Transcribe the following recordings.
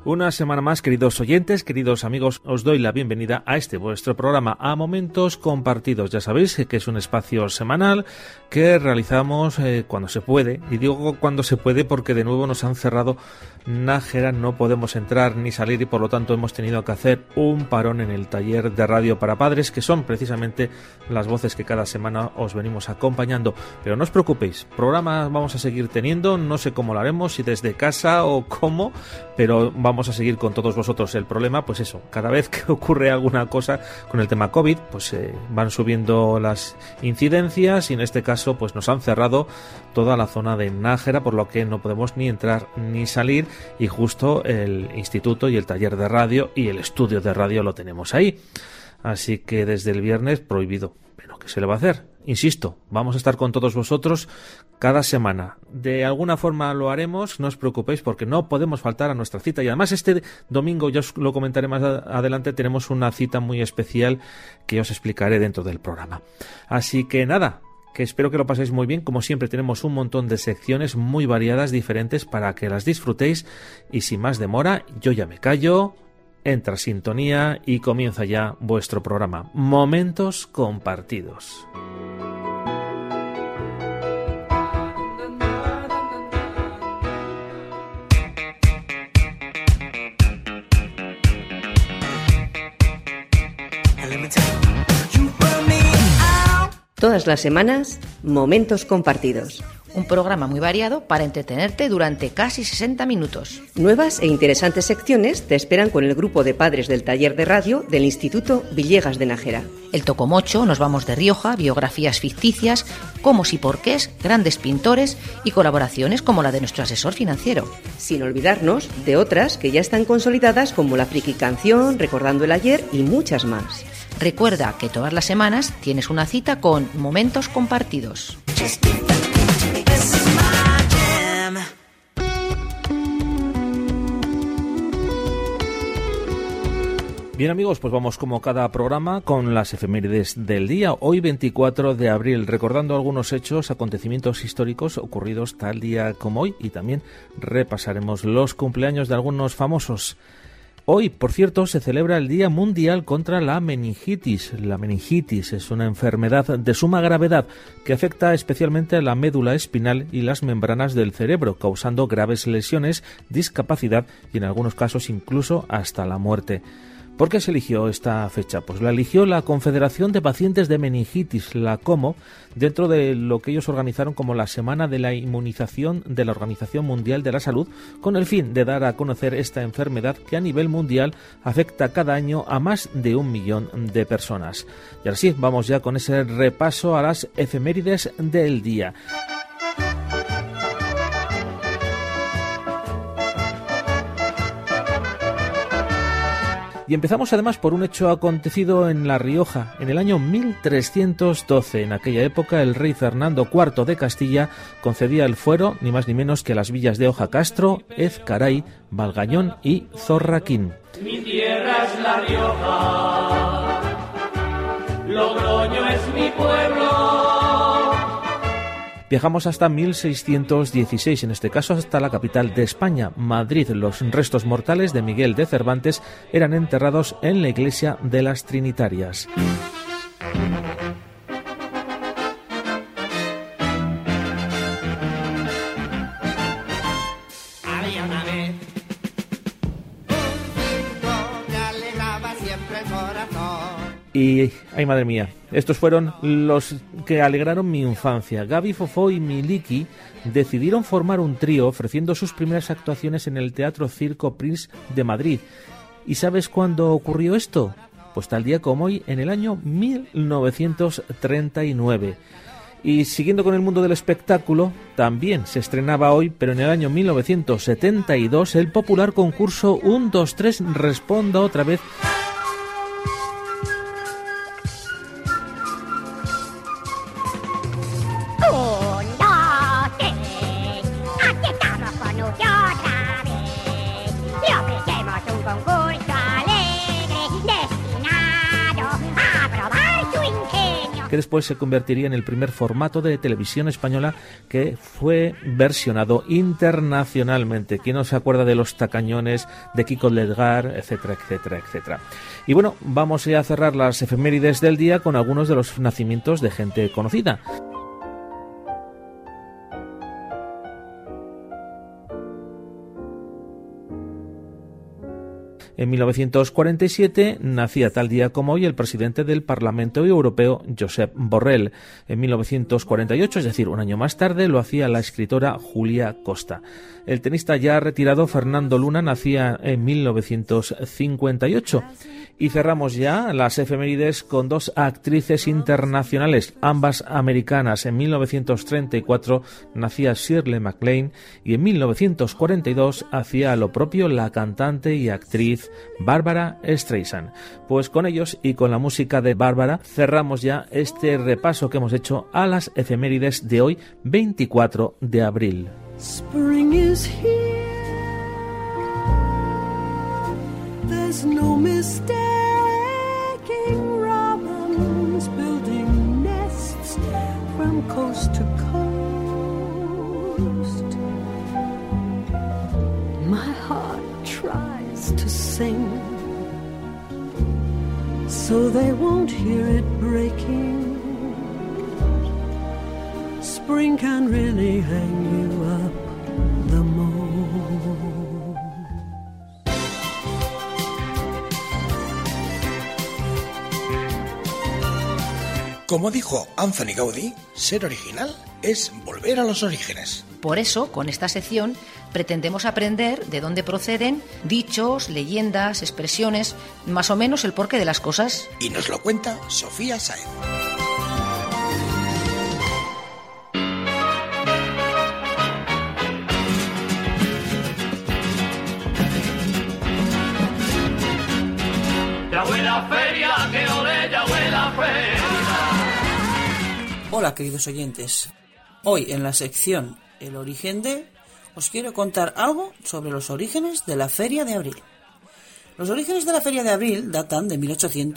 Una semana más, queridos oyentes, queridos amigos, os doy la bienvenida a este vuestro programa, a Momentos Compartidos. Ya sabéis que es un espacio semanal que realizamos cuando se puede, y digo cuando se puede porque de nuevo nos han cerrado Nájera, no podemos entrar ni salir y por lo tanto hemos tenido que hacer un parón en el taller de radio para padres, que son precisamente las voces que cada semana os venimos acompañando. Pero no os preocupéis, programas vamos a seguir teniendo, no sé cómo lo haremos, si desde casa o cómo, pero vamos a seguir con todos vosotros. El problema, pues eso, cada vez que ocurre alguna cosa con el tema COVID, pues van subiendo las incidencias y en este caso pues nos han cerrado toda la zona de Nájera, por lo que no podemos ni entrar ni salir, y justo el instituto y el taller de radio y el estudio de radio lo tenemos ahí. Así que desde el viernes prohibido. Pero ¿qué se le va a hacer? Insisto, vamos a estar con todos vosotros cada semana. De alguna forma lo haremos, no os preocupéis porque no podemos faltar a nuestra cita. Y además este domingo, ya os lo comentaré más adelante, tenemos una cita muy especial que os explicaré dentro del programa. Así que nada, que espero que lo paséis muy bien. Como siempre tenemos un montón de secciones muy variadas, diferentes, para que las disfrutéis. Y sin más demora, yo ya me callo, entra sintonía y comienza ya vuestro programa Momentos Compartidos. Todas las semanas, Momentos Compartidos. Un programa muy variado para entretenerte durante casi 60 minutos. Nuevas e interesantes secciones te esperan con el grupo de padres del taller de radio del Instituto Villegas de Nájera. El Tocomocho, Nos vamos de Rioja, biografías ficticias, cómo y porqués, grandes pintores y colaboraciones como la de nuestro asesor financiero. Sin olvidarnos de otras que ya están consolidadas como la Friki Canción, Recordando el Ayer y muchas más. Recuerda que todas las semanas tienes una cita con Momentos Compartidos. Bien amigos, pues vamos como cada programa con las efemérides del día. Hoy 24 de abril, recordando algunos hechos, acontecimientos históricos ocurridos tal día como hoy, y también repasaremos los cumpleaños de algunos famosos. Hoy, por cierto, se celebra el Día Mundial contra la Meningitis. La meningitis es una enfermedad de suma gravedad que afecta especialmente a la médula espinal y las membranas del cerebro, causando graves lesiones, discapacidad y en algunos casos incluso hasta la muerte. ¿Por qué se eligió esta fecha? Pues la eligió la Confederación de Pacientes de Meningitis, la COMO, dentro de lo que ellos organizaron como la Semana de la Inmunización de la Organización Mundial de la Salud, con el fin de dar a conocer esta enfermedad que a nivel mundial afecta cada año a más de 1 millón de personas. Y ahora sí, vamos ya con ese repaso a las efemérides del día. Y empezamos además por un hecho acontecido en La Rioja, en el año 1312. En aquella época el rey Fernando IV de Castilla concedía el fuero, ni más ni menos que a las villas de Ojacastro, Ezcaray, Valgañón y Zorraquín. Mi tierra es La Rioja, Logroño es mi pueblo. Viajamos hasta 1616, en este caso hasta la capital de España, Madrid. Los restos mortales de Miguel de Cervantes eran enterrados en la iglesia de las Trinitarias. Había una vez un que alegraba siempre el corazón. Y, ay madre mía, estos fueron los que alegraron mi infancia. Gaby, Fofó y Miliki decidieron formar un trío ofreciendo sus primeras actuaciones en el Teatro Circo Prince de Madrid. ¿Y sabes cuándo ocurrió esto? Pues tal día como hoy, en el año 1939. Y siguiendo con el mundo del espectáculo, también se estrenaba hoy, pero en el año 1972, el popular concurso 1, 2, 3, responda otra vez. que después se convertiría en el primer formato de televisión española que fue versionado internacionalmente. ¿Quién no se acuerda de Los Tacañones, de Kiko Ledgar, etcétera, etcétera, etcétera? Y bueno, vamos a cerrar las efemérides del día con algunos de los nacimientos de gente conocida. En 1947 nacía tal día como hoy el presidente del Parlamento Europeo, Josep Borrell. En 1948, es decir, un año más tarde, lo hacía la escritora Julia Costa. El tenista ya retirado Fernando Luna nacía en 1958. Y cerramos ya las efemérides con dos actrices internacionales, ambas americanas. En 1934 nacía Shirley MacLaine y en 1942 hacía lo propio la cantante y actriz Barbara Streisand. Pues con ellos y con la música de Bárbara cerramos ya este repaso que hemos hecho a las efemérides de hoy, 24 de abril. Spring is here. There's no mistaking robins building nests from coast to coast. My heart tries to sing, so they won't hear it breaking. Spring can really hang you up the most. Como dijo Anthony Gaudí, ser original es volver a los orígenes. Por eso, con esta sección, pretendemos aprender de dónde proceden dichos, leyendas, expresiones, más o menos el porqué de las cosas. Y nos lo cuenta Sofía Sáenz. Hola queridos oyentes, hoy en la sección El origen de, os quiero contar algo sobre los orígenes de la Feria de Abril. Los orígenes de la Feria de Abril datan de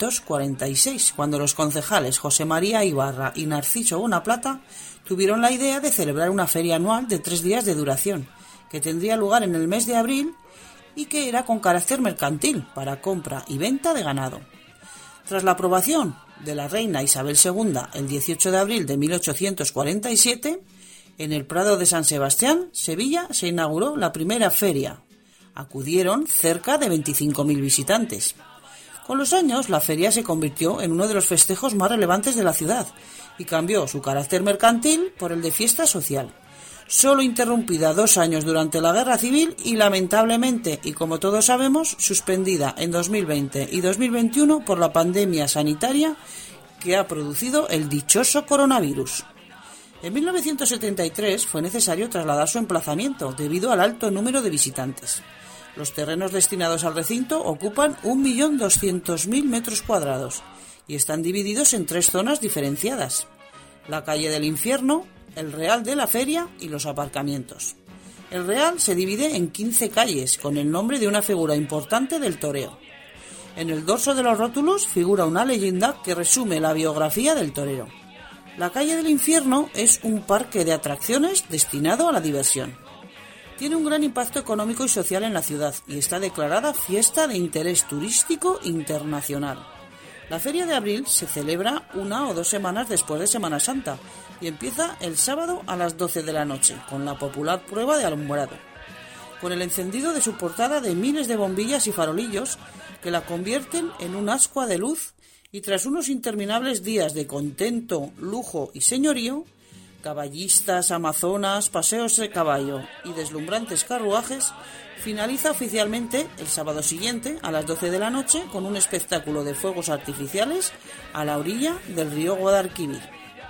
1846, cuando los concejales José María Ibarra y Narciso Bonaplata tuvieron la idea de celebrar una feria anual de 3 días de duración, que tendría lugar en el mes de abril y que era con carácter mercantil, para compra y venta de ganado. Tras la aprobación de la reina Isabel II el 18 de abril de 1847, en el Prado de San Sebastián, Sevilla, se inauguró la primera feria. Acudieron cerca de 25.000 visitantes. Con los años, la feria se convirtió en uno de los festejos más relevantes de la ciudad y cambió su carácter mercantil por el de fiesta social. Solo interrumpida 2 años durante la Guerra Civil y lamentablemente, y como todos sabemos, suspendida en 2020 y 2021 por la pandemia sanitaria que ha producido el dichoso coronavirus. En 1973 fue necesario trasladar su emplazamiento debido al alto número de visitantes. Los terrenos destinados al recinto ocupan 1.200.000 metros cuadrados y están divididos en 3 zonas diferenciadas: la calle del Infierno, el Real de la Feria y los aparcamientos. El Real se divide en 15 calles con el nombre de una figura importante del toreo. En el dorso de los rótulos figura una leyenda que resume la biografía del torero. La calle del Infierno es un parque de atracciones destinado a la diversión. Tiene un gran impacto económico y social en la ciudad y está declarada fiesta de interés turístico internacional. La Feria de Abril se celebra 1 o 2 semanas después de Semana Santa y empieza el sábado a las 12 de la noche con la popular prueba de alumbrado, con el encendido de su portada de miles de bombillas y farolillos que la convierten en un ascua de luz, y tras unos interminables días de contento, lujo y señorío, caballistas, amazonas, paseos de caballo y deslumbrantes carruajes, finaliza oficialmente el sábado siguiente a las 12 de la noche con un espectáculo de fuegos artificiales a la orilla del río Guadalquivir.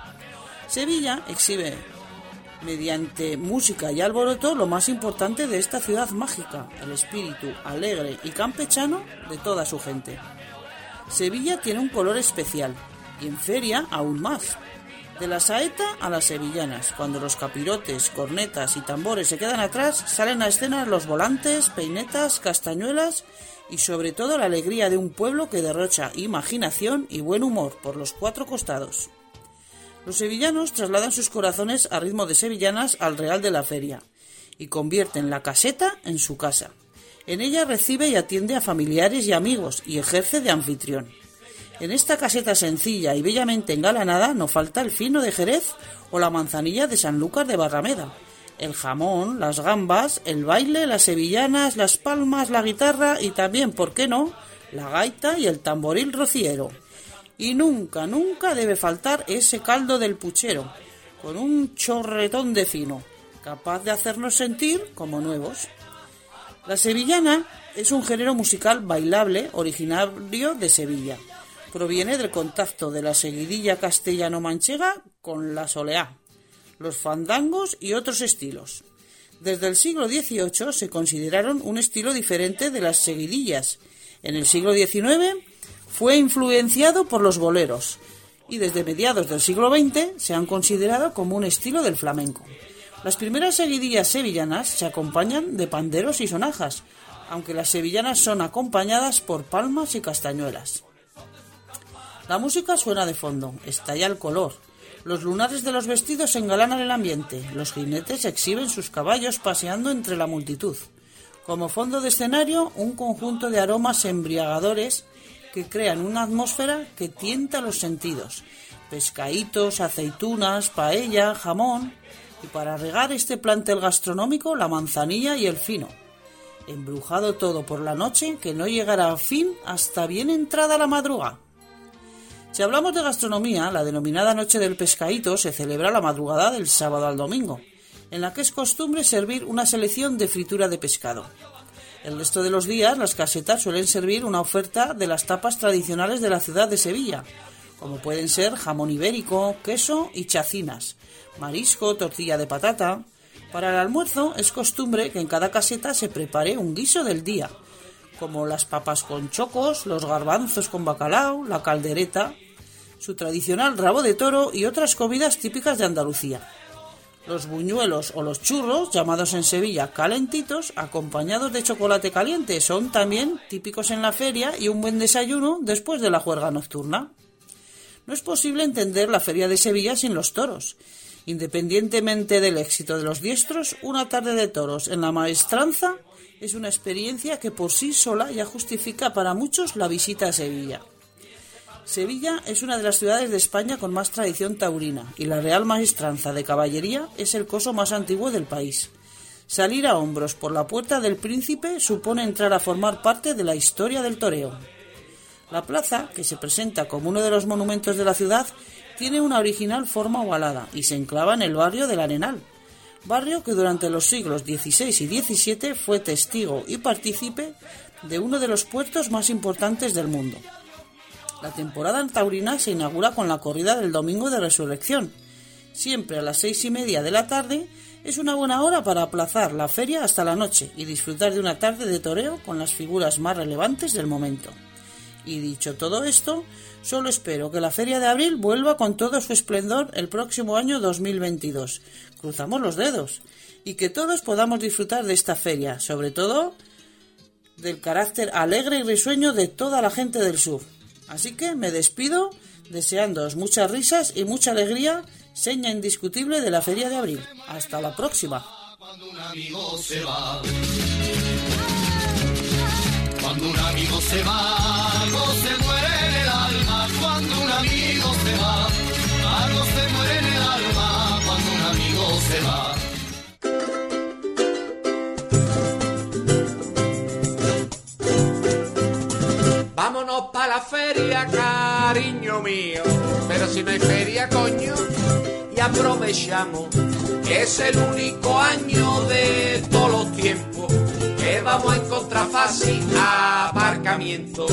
Sevilla exhibe, mediante música y alboroto, lo más importante de esta ciudad mágica, el espíritu alegre y campechano de toda su gente. Sevilla tiene un color especial, y en feria aún más. De la saeta a las sevillanas, cuando los capirotes, cornetas y tambores se quedan atrás, salen a escena los volantes, peinetas, castañuelas y sobre todo la alegría de un pueblo que derrocha imaginación y buen humor por los 4 costados. Los sevillanos trasladan sus corazones a ritmo de sevillanas al Real de la Feria y convierten la caseta en su casa. En ella recibe y atiende a familiares y amigos y ejerce de anfitrión. En esta caseta sencilla y bellamente engalanada no falta el fino de Jerez o la manzanilla de Sanlúcar de Barrameda, el jamón, las gambas, el baile, las sevillanas, las palmas, la guitarra y también, ¿por qué no?, la gaita y el tamboril rociero. Y nunca, nunca debe faltar ese caldo del puchero, con un chorretón de fino, capaz de hacernos sentir como nuevos. La sevillana es un género musical bailable originario de Sevilla. Proviene del contacto de la seguidilla castellano-manchega con la soleá, los fandangos y otros estilos. Desde el siglo XVIII se consideraron un estilo diferente de las seguidillas. En el siglo XIX fue influenciado por los boleros y desde mediados del siglo XX se han considerado como un estilo del flamenco. Las primeras seguidillas sevillanas se acompañan de panderos y sonajas, aunque las sevillanas son acompañadas por palmas y castañuelas. La música suena de fondo, estalla el color. Los lunares de los vestidos engalanan el ambiente, los jinetes exhiben sus caballos paseando entre la multitud. Como fondo de escenario, un conjunto de aromas embriagadores que crean una atmósfera que tienta los sentidos. Pescaditos, aceitunas, paella, jamón. Y para regar este plantel gastronómico, la manzanilla y el fino. Embrujado todo por la noche que no llegará a fin hasta bien entrada la madrugada. Si hablamos de gastronomía, la denominada Noche del Pescadito se celebra la madrugada del sábado al domingo, en la que es costumbre servir una selección de fritura de pescado. El resto de los días, las casetas suelen servir una oferta de las tapas tradicionales de la ciudad de Sevilla, como pueden ser jamón ibérico, queso y chacinas, marisco, tortilla de patata. Para el almuerzo es costumbre que en cada caseta se prepare un guiso del día, como las papas con chocos, los garbanzos con bacalao, la caldereta, su tradicional rabo de toro y otras comidas típicas de Andalucía. Los buñuelos o los churros, llamados en Sevilla calentitos, acompañados de chocolate caliente, son también típicos en la feria y un buen desayuno después de la juerga nocturna. No es posible entender la feria de Sevilla sin los toros. Independientemente del éxito de los diestros, una tarde de toros en la Maestranza es una experiencia que por sí sola ya justifica para muchos la visita a Sevilla. Sevilla es una de las ciudades de España con más tradición taurina y la Real Maestranza de Caballería es el coso más antiguo del país. Salir a hombros por la Puerta del Príncipe supone entrar a formar parte de la historia del toreo. La plaza, que se presenta como uno de los monumentos de la ciudad, tiene una original forma ovalada y se enclava en el barrio del Arenal, barrio que durante los siglos XVI y XVII fue testigo y partícipe de uno de los puertos más importantes del mundo. La temporada taurina se inaugura con la corrida del Domingo de Resurrección. Siempre a las 6:30 de la tarde es una buena hora para aplazar la feria hasta la noche y disfrutar de una tarde de toreo con las figuras más relevantes del momento. Y dicho todo esto, solo espero que la Feria de Abril vuelva con todo su esplendor el próximo año 2022. Cruzamos los dedos. Y que todos podamos disfrutar de esta feria, sobre todo del carácter alegre y risueño de toda la gente del sur. Así que me despido deseándoos muchas risas y mucha alegría, seña indiscutible de la Feria de Abril. Hasta la próxima. Cuando un amigo se va, cuando un amigo se va, algo se muere en el alma. Cuando un amigo se va, algo se muere en el alma. Cuando un amigo se va. Vámonos pa' la feria, cariño mío. Pero si no hay feria, coño, y aprovechamos que es el único año de todos los tiempos que vamos a encontrar fácil aparcamiento.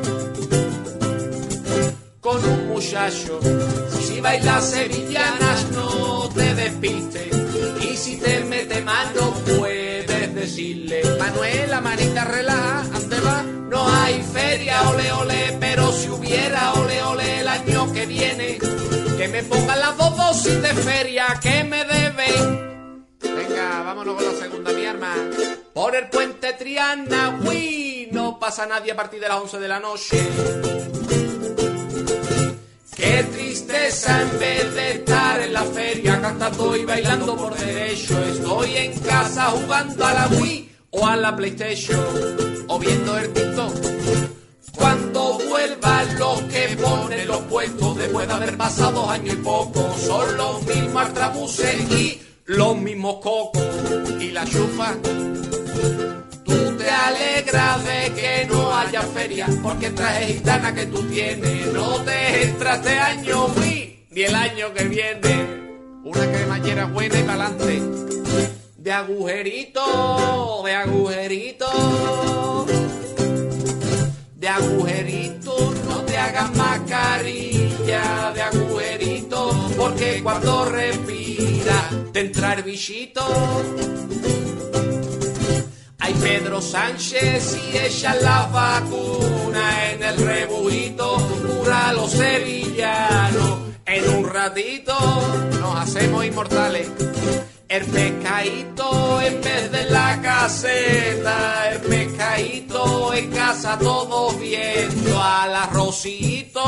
Con un muchacho, si bailas sevillanas no te despistes, y si te mete mano puedes decirle: Manuela, manita relaja, ¿dónde va? No hay feria, ole ole, pero si hubiera, ole ole, el año que viene, que me pongan las dos dosis de feria que me deben. Venga, vámonos con la segunda, mi arma. Por el puente Triana, uy, no pasa nadie a partir de las 11 de la noche. Qué triste interesa en vez de estar en la feria cantando y bailando por derecho. Estoy en casa jugando a la Wii o a la PlayStation o viendo el TikTok. Cuando vuelvan los que ponen los puestos después de haber pasado 2 años y poco, son los mismos altrabuses y los mismos cocos y la chufa. Tú te alegras de que no haya feria porque el traje gitana que tú tienes no te entra este año ni el año que viene. Una cremallera buena y pa'lante, de agujerito, de agujerito, de agujerito, no te hagas mascarilla, de agujerito, porque cuando respira te entra el bichito. Hay Pedro Sánchez y echan la vacuna en el rebujito, cura a los sevillanos en un ratito, nos hacemos inmortales. El pescadito en vez de la caseta, el pescadito en casa todos viendo al arrocito.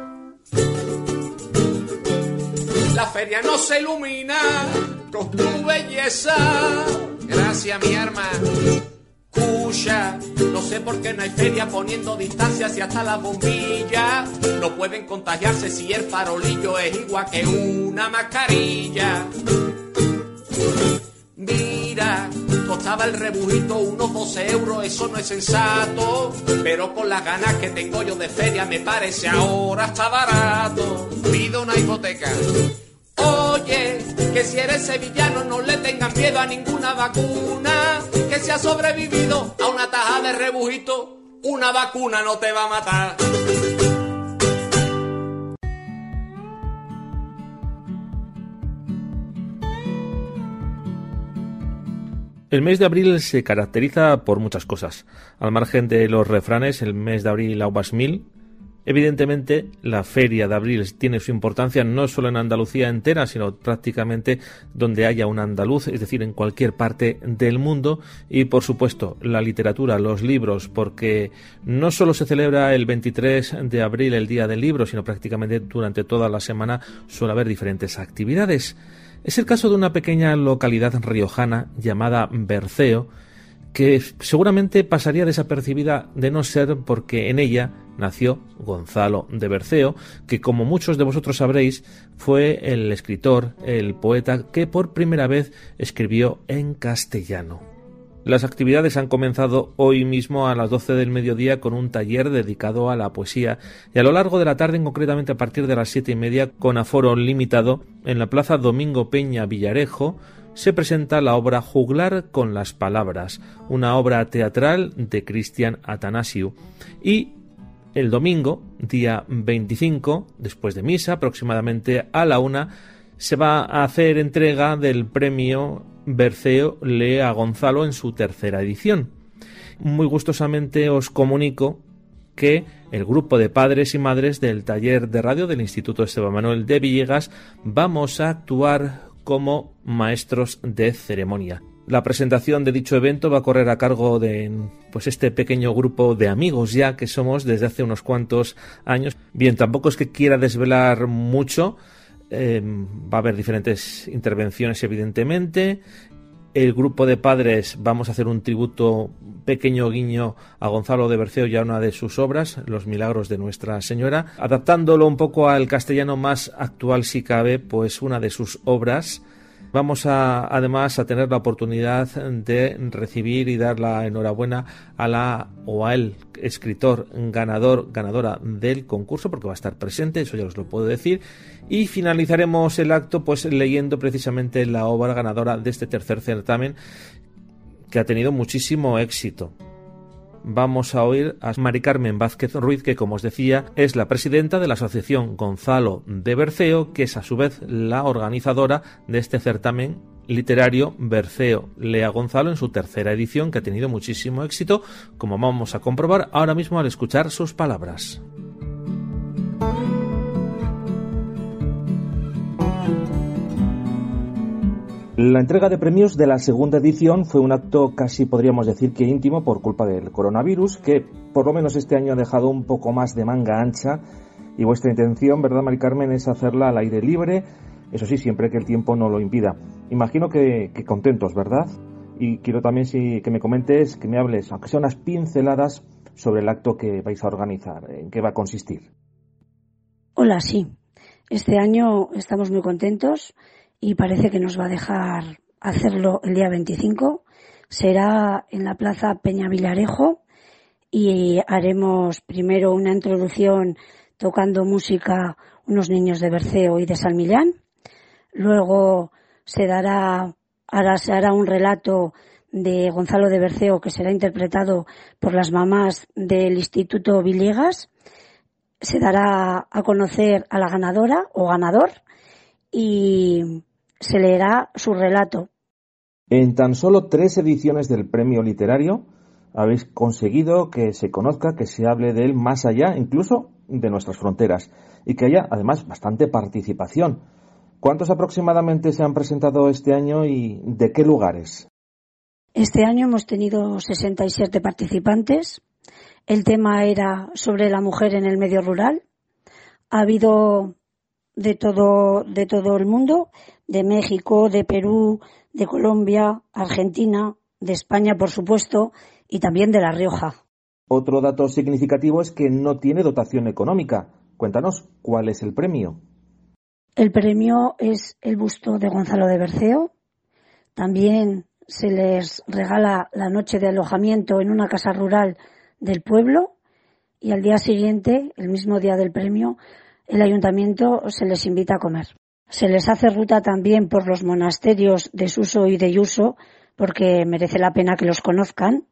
La feria no se ilumina con tu belleza. Gracias, mi arma. Cuya, no sé por qué no hay feria poniendo distancias y hasta las bombillas no pueden contagiarse si el farolillo es igual que una mascarilla. Mira, costaba el rebujito unos 12 euros, eso no es sensato, pero con las ganas que tengo yo de feria me parece ahora está barato. Pido una hipoteca. Oye, que si eres sevillano no le tengas miedo a ninguna vacuna, que si has sobrevivido a una taja de rebujito, una vacuna no te va a matar. El mes de abril se caracteriza por muchas cosas. Al margen de los refranes, el mes de abril aubas mil. Evidentemente, la Feria de Abril tiene su importancia no solo en Andalucía entera, sino prácticamente donde haya un andaluz, es decir, en cualquier parte del mundo. Y, por supuesto, la literatura, los libros, porque no solo se celebra el 23 de abril, el Día del Libro, sino prácticamente durante toda la semana suele haber diferentes actividades. Es el caso de una pequeña localidad riojana llamada Berceo, que seguramente pasaría desapercibida de no ser porque en ella nació Gonzalo de Berceo, que como muchos de vosotros sabréis fue el escritor, el poeta que por primera vez escribió en castellano. Las actividades han comenzado hoy mismo a las 12 del mediodía con un taller dedicado a la poesía y a lo largo de la tarde, concretamente a partir de las 7:30, con aforo limitado, en la Plaza Domingo Peña Villarejo, se presenta la obra Juglar con las palabras, una obra teatral de Cristian Atanasiu. Y el domingo, día 25, después de misa, aproximadamente a la 1, se va a hacer entrega del premio Berceo lee a Gonzalo en su tercera edición. Muy gustosamente os comunico que el grupo de padres y madres del taller de radio del Instituto Esteban Manuel de Villegas vamos a actuar como maestros de ceremonia. La presentación de dicho evento va a correr a cargo de este pequeño grupo de amigos ya que somos desde hace unos cuantos años. Bien, tampoco es que quiera desvelar mucho, va a haber diferentes intervenciones evidentemente. El grupo de padres vamos a hacer un tributo, pequeño guiño a Gonzalo de Berceo y a una de sus obras, Los Milagros de Nuestra Señora, adaptándolo un poco al castellano más actual si cabe, pues una de sus obras. Vamos además a tener la oportunidad de recibir y dar la enhorabuena al escritor ganadora del concurso, porque va a estar presente, eso ya os lo puedo decir. Y finalizaremos el acto pues leyendo precisamente la obra ganadora de este tercer certamen, que ha tenido muchísimo éxito. Vamos a oír a Mari Carmen Vázquez Ruiz, que como os decía es la presidenta de la asociación Gonzalo de Berceo, que es a su vez la organizadora de este certamen literario Berceo lee a Gonzalo en su tercera edición, que ha tenido muchísimo éxito, como vamos a comprobar ahora mismo al escuchar sus palabras. La entrega de premios de la segunda edición fue un acto casi podríamos decir que íntimo por culpa del coronavirus, que por lo menos este año ha dejado un poco más de manga ancha Y vuestra intención, ¿verdad, Mari Carmen?, es hacerla al aire libre, eso sí, siempre que el tiempo no lo impida. Imagino que contentos, ¿verdad? Y quiero también que me comentes, que me hables, aunque sea unas pinceladas, sobre el acto que vais a organizar, en qué va a consistir. Hola, sí. Este año estamos muy contentos y parece que nos va a dejar hacerlo el día 25. Será en la Plaza Peña Villarejo y haremos primero una introducción tocando música unos niños de Berceo y de San Millán. Luego se hará un relato de Gonzalo de Berceo que será interpretado por las mamás del Instituto Villegas. Se dará a conocer a la ganadora o ganador y se leerá su relato. En tan solo 3 ediciones del premio literario habéis conseguido que se conozca, que se hable de él más allá, incluso de nuestras fronteras, y que haya además bastante participación. ¿Cuántos aproximadamente se han presentado este año y de qué lugares? Este año hemos tenido 67 participantes. El tema era sobre la mujer en el medio rural. Ha habido de todo el mundo, de México, de Perú, de Colombia, Argentina, de España, por supuesto, y también de La Rioja. Otro dato significativo es que no tiene dotación económica. Cuéntanos, ¿cuál es el premio? El premio es el busto de Gonzalo de Berceo. También se les regala la noche de alojamiento en una casa rural del pueblo y al día siguiente, el mismo día del premio, el ayuntamiento se les invita a comer. Se les hace ruta también por los monasterios de Suso y de Yuso porque merece la pena que los conozcan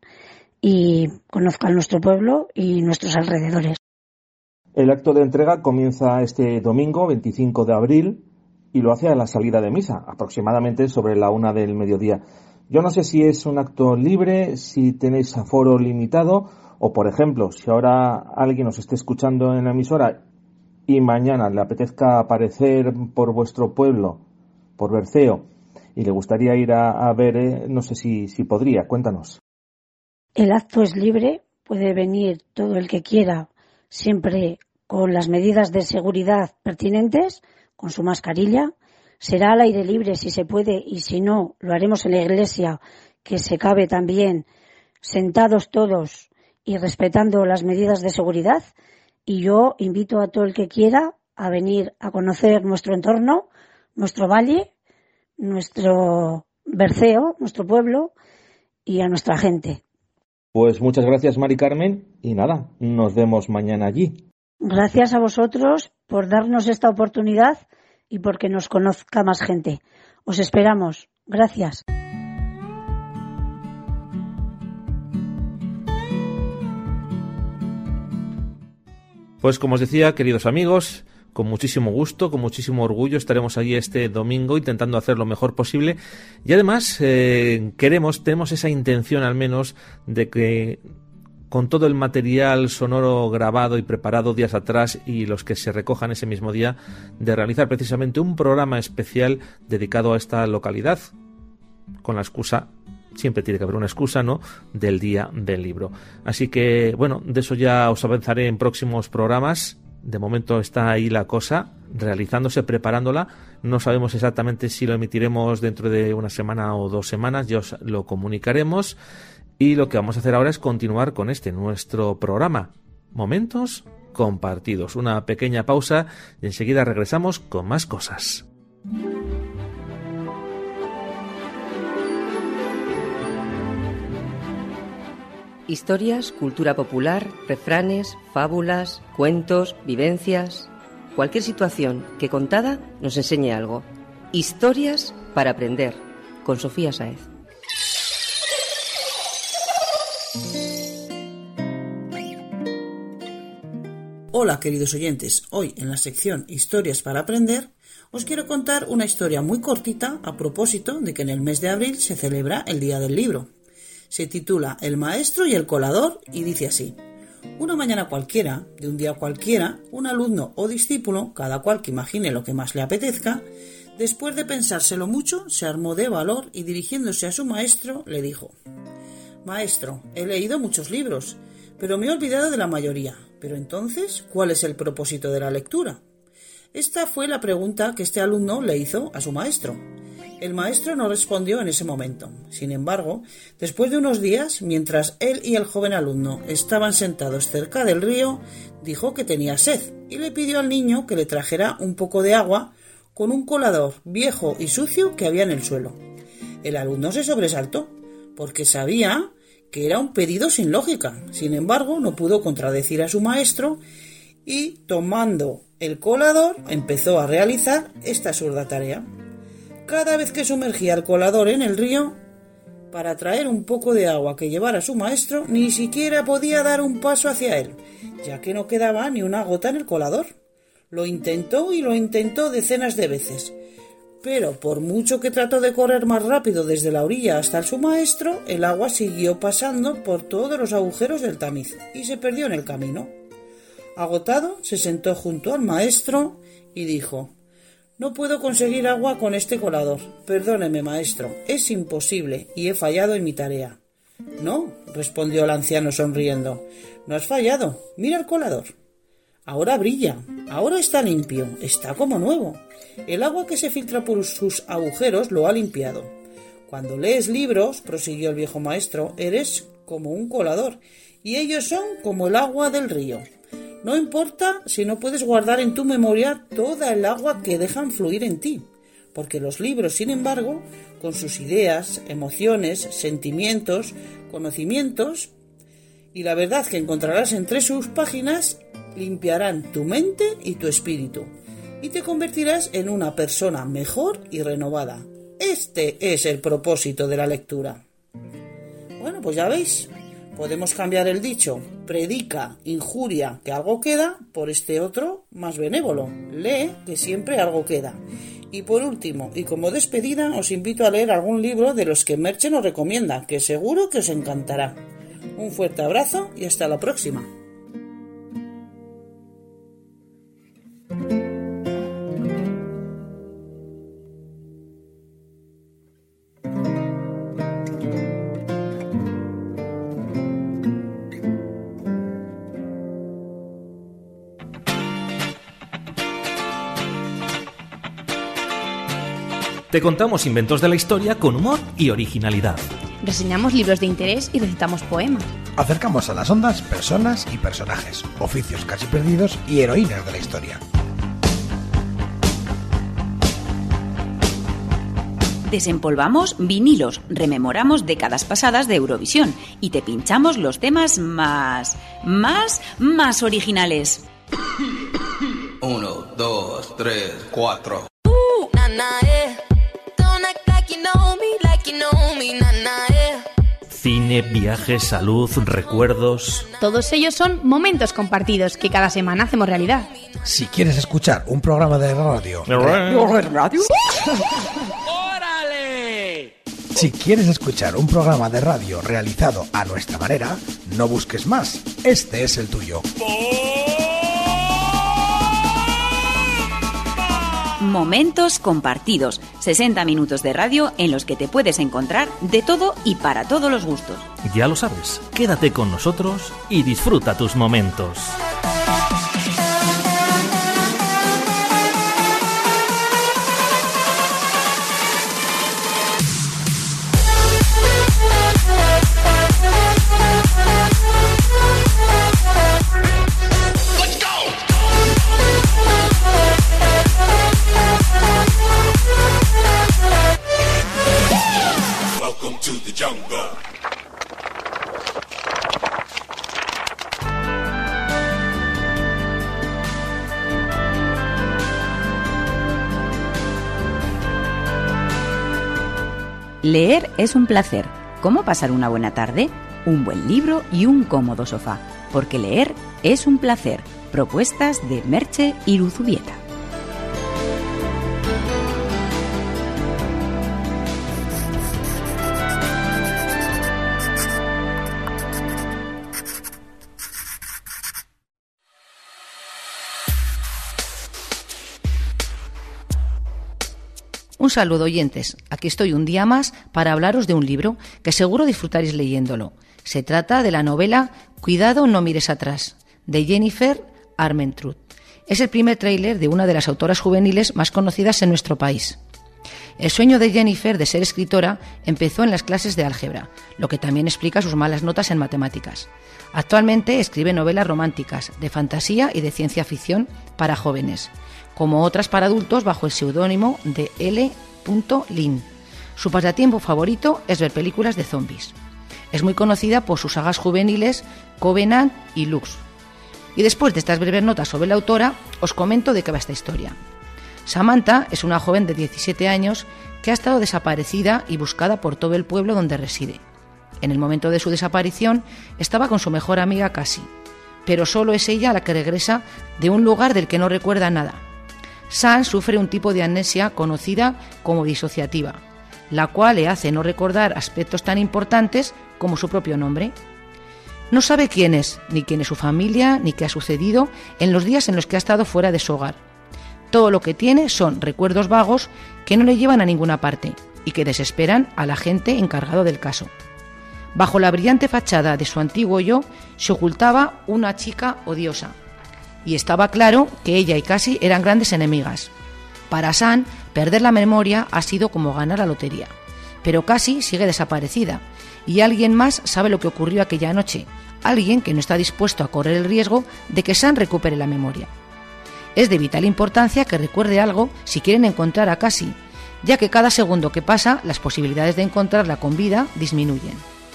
y conozcan nuestro pueblo y nuestros alrededores. El acto de entrega comienza este domingo, 25 de abril, y lo hace a la salida de misa, aproximadamente sobre la 1 del mediodía. Yo no sé si es un acto libre, si tenéis aforo limitado, o por ejemplo, si ahora alguien os esté escuchando en la emisora y mañana le apetezca aparecer por vuestro pueblo, por Berceo, y le gustaría ir a ver, no sé si podría, cuéntanos. El acto es libre, puede venir todo el que quiera, siempre con las medidas de seguridad pertinentes, con su mascarilla. Será al aire libre si se puede y si no, lo haremos en la iglesia, que se cabe también, sentados todos y respetando las medidas de seguridad. Y yo invito a todo el que quiera a venir a conocer nuestro entorno, nuestro valle, nuestro Berceo, nuestro pueblo y a nuestra gente. Pues muchas gracias, Mari Carmen, y nada, nos vemos mañana allí. Gracias a vosotros por darnos esta oportunidad y porque nos conozca más gente. Os esperamos. Gracias. Pues como os decía, queridos amigos, con muchísimo gusto, con muchísimo orgullo estaremos allí este domingo intentando hacer lo mejor posible y además tenemos esa intención al menos de que con todo el material sonoro grabado y preparado días atrás y los que se recojan ese mismo día, de realizar precisamente un programa especial dedicado a esta localidad, con la excusa, siempre tiene que haber una excusa, ¿no?, del Día del Libro. Así que, bueno, de eso ya os avanzaré en próximos programas. De momento está ahí la cosa, realizándose, preparándola. No sabemos exactamente si lo emitiremos dentro de una semana o 2 semanas, ya os lo comunicaremos. Y lo que vamos a hacer ahora es continuar con nuestro programa, Momentos Compartidos. Una pequeña pausa y enseguida regresamos con más cosas. Historias, cultura popular, refranes, fábulas, cuentos, vivencias. Cualquier situación que contada nos enseñe algo. Historias para aprender. Con Sofía Sáez. Hola, queridos oyentes. Hoy en la sección Historias para aprender os quiero contar una historia muy cortita a propósito de que en el mes de abril se celebra el Día del Libro. Se titula El maestro y el colador y dice así: una mañana cualquiera, de un día cualquiera, un alumno o discípulo, cada cual que imagine lo que más le apetezca, después de pensárselo mucho, se armó de valor y dirigiéndose a su maestro le dijo: Maestro, he leído muchos libros, pero me he olvidado de la mayoría. Pero entonces, ¿cuál es el propósito de la lectura? Esta fue la pregunta que este alumno le hizo a su maestro. El maestro no respondió en ese momento. Sin embargo, después de unos días, mientras él y el joven alumno estaban sentados cerca del río, dijo que tenía sed y le pidió al niño que le trajera un poco de agua con un colador viejo y sucio que había en el suelo. El alumno se sobresaltó, porque sabía que era un pedido sin lógica. Sin embargo, no pudo contradecir a su maestro y, tomando el colador, empezó a realizar esta absurda tarea. Cada vez que sumergía el colador en el río para traer un poco de agua que llevara su maestro, ni siquiera podía dar un paso hacia él, ya que no quedaba ni una gota en el colador. Lo intentó y lo intentó decenas de veces, pero por mucho que trató de correr más rápido desde la orilla hasta su maestro, el agua siguió pasando por todos los agujeros del tamiz y se perdió en el camino. Agotado, se sentó junto al maestro y dijo: «No puedo conseguir agua con este colador. Perdóneme, maestro, es imposible y he fallado en mi tarea». «No», respondió el anciano sonriendo, «no has fallado. Mira el colador. Ahora brilla, ahora está limpio, está como nuevo. El agua que se filtra por sus agujeros lo ha limpiado. Cuando lees libros», prosiguió el viejo maestro, «eres como un colador, y ellos son como el agua del río. No importa si no puedes guardar en tu memoria toda el agua que dejan fluir en ti, porque los libros, sin embargo, con sus ideas, emociones, sentimientos, conocimientos y la verdad que encontrarás entre sus páginas, limpiarán tu mente y tu espíritu, y te convertirás en una persona mejor y renovada. Este es el propósito de la lectura». Bueno, pues ya veis, podemos cambiar el dicho «predica, injuria, que algo queda» por este otro más benévolo: «lee, que siempre algo queda». Y por último, y como despedida, os invito a leer algún libro de los que Merche nos recomienda, que seguro que os encantará. Un fuerte abrazo y hasta la próxima. Te contamos inventos de la historia con humor y originalidad. Reseñamos libros de interés y recitamos poemas. Acercamos a las ondas personas y personajes, oficios casi perdidos y heroínas de la historia. Desempolvamos vinilos, rememoramos décadas pasadas de Eurovisión y te pinchamos los temas más originales. 1, 2, 3, 4. Cine, viajes, salud, recuerdos... Todos ellos son momentos compartidos que cada semana hacemos realidad. Si quieres escuchar un programa de radio... Si quieres escuchar un programa de radio realizado a nuestra manera, no busques más. Este es el tuyo. Momentos compartidos, 60 minutos de radio en los que te puedes encontrar de todo y para todos los gustos. Ya lo sabes, quédate con nosotros y disfruta tus momentos. Leer es un placer. ¿Cómo pasar una buena tarde? Un buen libro y un cómodo sofá. Porque leer es un placer. Propuestas de Merche Iruzubieta. Un saludo, oyentes. Aquí estoy un día más para hablaros de un libro que seguro disfrutaréis leyéndolo. Se trata de la novela Cuidado, no mires atrás, de Jennifer Armentrout. Es el primer tráiler de una de las autoras juveniles más conocidas en nuestro país. El sueño de Jennifer de ser escritora empezó en las clases de álgebra, lo que también explica sus malas notas en matemáticas. Actualmente escribe novelas románticas, de fantasía y de ciencia ficción para jóvenes, como otras para adultos bajo el seudónimo de L. Lin. Su pasatiempo favorito es ver películas de zombies. Es muy conocida por sus sagas juveniles Covenant y Lux. Y después de estas breves notas sobre la autora, os comento de qué va esta historia. Samantha es una joven de 17 años que ha estado desaparecida y buscada por todo el pueblo donde reside. En el momento de su desaparición estaba con su mejor amiga Cassie, pero solo es ella la que regresa de un lugar del que no recuerda nada. Sam sufre un tipo de amnesia conocida como disociativa, la cual le hace no recordar aspectos tan importantes como su propio nombre. No sabe quién es, ni quién es su familia, ni qué ha sucedido en los días en los que ha estado fuera de su hogar. Todo lo que tiene son recuerdos vagos que no le llevan a ninguna parte y que desesperan al agente encargado del caso. Bajo la brillante fachada de su antiguo yo se ocultaba una chica odiosa, y estaba claro que ella y Cassie eran grandes enemigas. Para Sam, perder la memoria ha sido como ganar la lotería, pero Cassie sigue desaparecida, y alguien más sabe lo que ocurrió aquella noche, alguien que no está dispuesto a correr el riesgo de que Sam recupere la memoria. Es de vital importancia que recuerde algo si quieren encontrar a Cassie, ya que cada segundo que pasa las posibilidades de encontrarla con vida disminuyen.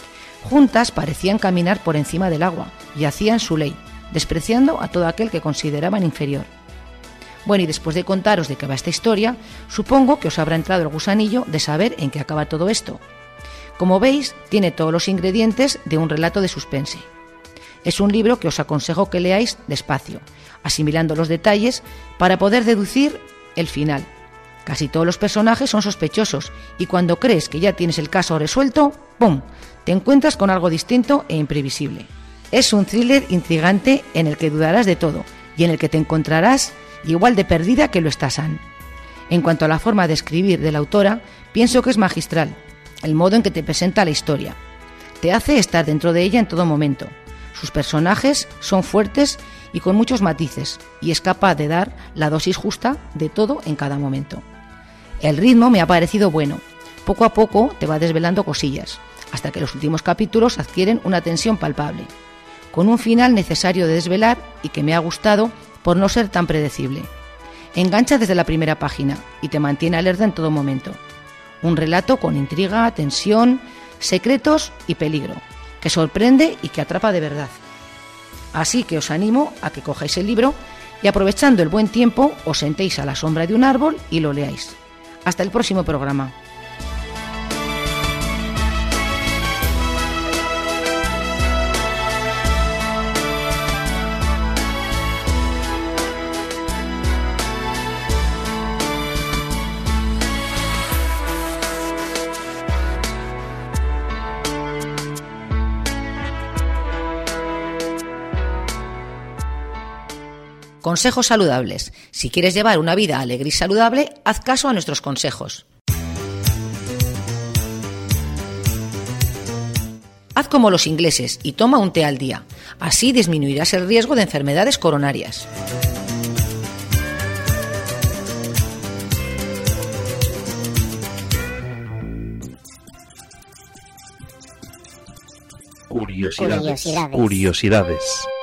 Juntas parecían caminar por encima del agua y hacían su ley, despreciando a todo aquel que consideraban inferior. Bueno, y después de contaros de qué va esta historia, supongo que os habrá entrado el gusanillo de saber en qué acaba todo esto. Como veis, tiene todos los ingredientes de un relato de suspense. Es un libro que os aconsejo que leáis despacio, asimilando los detalles para poder deducir el final. Casi todos los personajes son sospechosos y cuando crees que ya tienes el caso resuelto, ¡pum!, te encuentras con algo distinto e imprevisible. Es un thriller intrigante en el que dudarás de todo y en el que te encontrarás igual de perdida que lo está Sam. En cuanto a la forma de escribir de la autora, pienso que es magistral, el modo en que te presenta la historia. Te hace estar dentro de ella en todo momento. Sus personajes son fuertes y con muchos matices, y es capaz de dar la dosis justa de todo en cada momento. El ritmo me ha parecido bueno. Poco a poco te va desvelando cosillas, hasta que los últimos capítulos adquieren una tensión palpable, con un final necesario de desvelar y que me ha gustado por no ser tan predecible. Engancha desde la primera página y te mantiene alerta en todo momento. Un relato con intriga, tensión, secretos y peligro, que sorprende y que atrapa de verdad. Así que os animo a que cojáis el libro y, aprovechando el buen tiempo, os sentéis a la sombra de un árbol y lo leáis. Hasta el próximo programa. Consejos saludables. Si quieres llevar una vida alegre y saludable, haz caso a nuestros consejos. Haz como los ingleses y toma un té al día. Así disminuirás el riesgo de enfermedades coronarias. Curiosidades.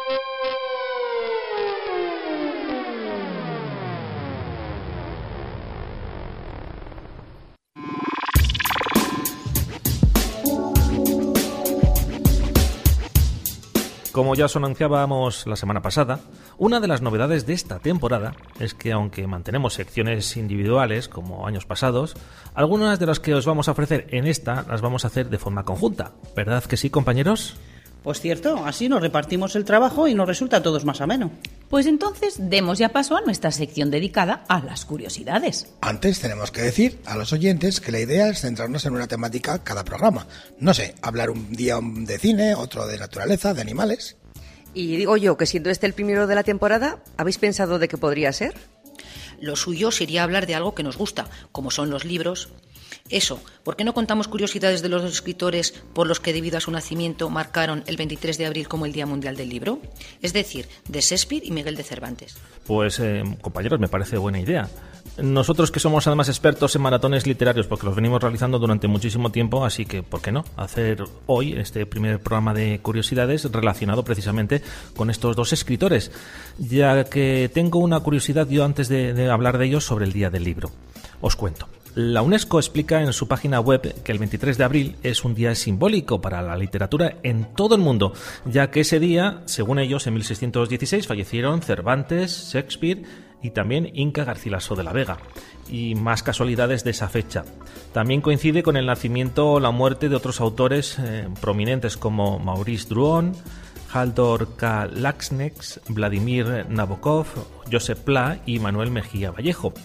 Como ya os anunciábamos la semana pasada, una de las novedades de esta temporada es que, aunque mantenemos secciones individuales como años pasados, algunas de las que os vamos a ofrecer en esta las vamos a hacer de forma conjunta. ¿Verdad que sí, compañeros? Pues cierto, así nos repartimos el trabajo y nos resulta a todos más ameno. Pues entonces demos ya paso a nuestra sección dedicada a las curiosidades. Antes tenemos que decir a los oyentes que la idea es centrarnos en una temática cada programa. No sé, hablar un día de cine, otro de naturaleza, de animales. Y digo yo que siendo este el primero de la temporada, ¿habéis pensado de qué podría ser? Lo suyo sería hablar de algo que nos gusta, como son los libros. Eso, ¿por qué no contamos curiosidades de los escritores por los que debido a su nacimiento marcaron el 23 de abril como el Día Mundial del Libro? Es decir, de Shakespeare y Miguel de Cervantes. Pues, compañeros, me parece buena idea. Nosotros que somos además expertos en maratones literarios, porque los venimos realizando durante muchísimo tiempo, así que, ¿por qué no? Hacer hoy este primer programa de curiosidades relacionado precisamente con estos dos escritores, ya que tengo una curiosidad yo antes de hablar de ellos sobre el Día del Libro. Os cuento. La UNESCO explica en su página web que el 23 de abril es un día simbólico para la literatura en todo el mundo, ya que ese día, según ellos, en 1616 fallecieron Cervantes, Shakespeare y también Inca Garcilaso de la Vega, y más casualidades de esa fecha. También coincide con el nacimiento o la muerte de otros autores prominentes como Maurice Druon, Haldor K. Laxness, Vladimir Nabokov, Josep Pla y Manuel Mejía Vallejo.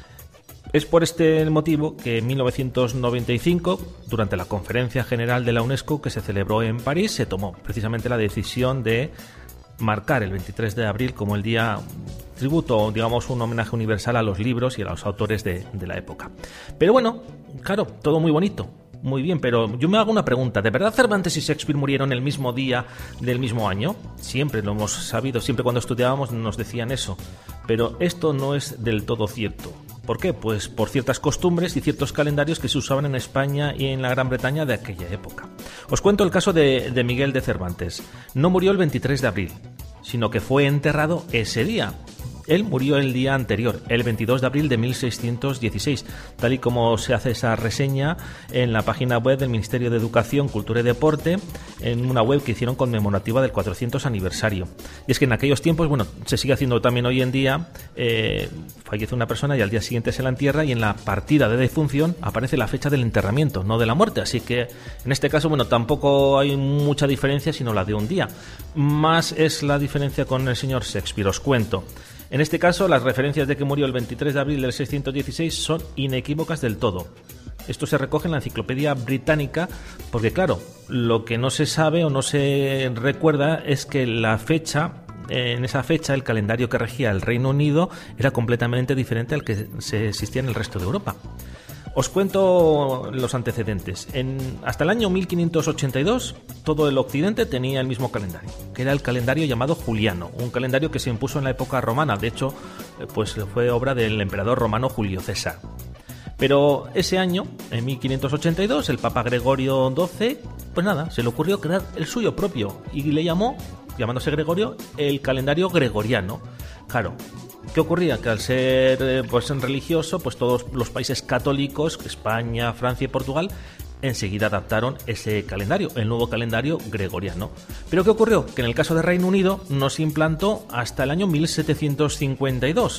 Es por este motivo que en 1995, durante la Conferencia General de la UNESCO que se celebró en París, se tomó precisamente la decisión de marcar el 23 de abril como el día tributo, digamos un homenaje universal a los libros y a los autores de la época. Pero bueno, claro, todo muy bonito, muy bien, pero yo me hago una pregunta. ¿De verdad Cervantes y Shakespeare murieron el mismo día del mismo año? Siempre lo hemos sabido, siempre cuando estudiábamos nos decían eso. Pero esto no es del todo cierto. ¿Por qué? Pues por ciertas costumbres y ciertos calendarios que se usaban en España y en la Gran Bretaña de aquella época. Os cuento el caso de Miguel de Cervantes. No murió el 23 de abril, sino que fue enterrado ese día. Él murió el día anterior, el 22 de abril de 1616, tal y como se hace esa reseña en la página web del Ministerio de Educación, Cultura y Deporte, en una web que hicieron conmemorativa del 400 aniversario. Y es que en aquellos tiempos, bueno, se sigue haciendo también hoy en día, fallece una persona y al día siguiente se la entierra y en la partida de defunción aparece la fecha del enterramiento, no de la muerte. Así que en este caso, bueno, tampoco hay mucha diferencia, sino la de un día. Más es la diferencia con el señor Shakespeare, os cuento. En este caso, las referencias de que murió el 23 de abril del 616 son inequívocas del todo. Esto se recoge en la Enciclopedia Británica porque, claro, lo que no se sabe o no se recuerda es que la fecha, en esa fecha, el calendario que regía el Reino Unido era completamente diferente al que se existía en el resto de Europa. Os cuento los antecedentes. Hasta el año 1582, todo el occidente tenía el mismo calendario, que era el calendario llamado Juliano, un calendario que se impuso en la época romana. De hecho, pues fue obra del emperador romano Julio César. Pero ese año, en 1582, el Papa Gregorio XII, pues nada, se le ocurrió crear el suyo propio y le llamó, llamándose Gregorio, el calendario gregoriano. Claro, ¿qué ocurría? Que al ser pues religioso, pues todos los países católicos, España, Francia y Portugal, enseguida adaptaron ese calendario, el nuevo calendario gregoriano. ¿Pero qué ocurrió? Que en el caso de Reino Unido no se implantó hasta el año 1752.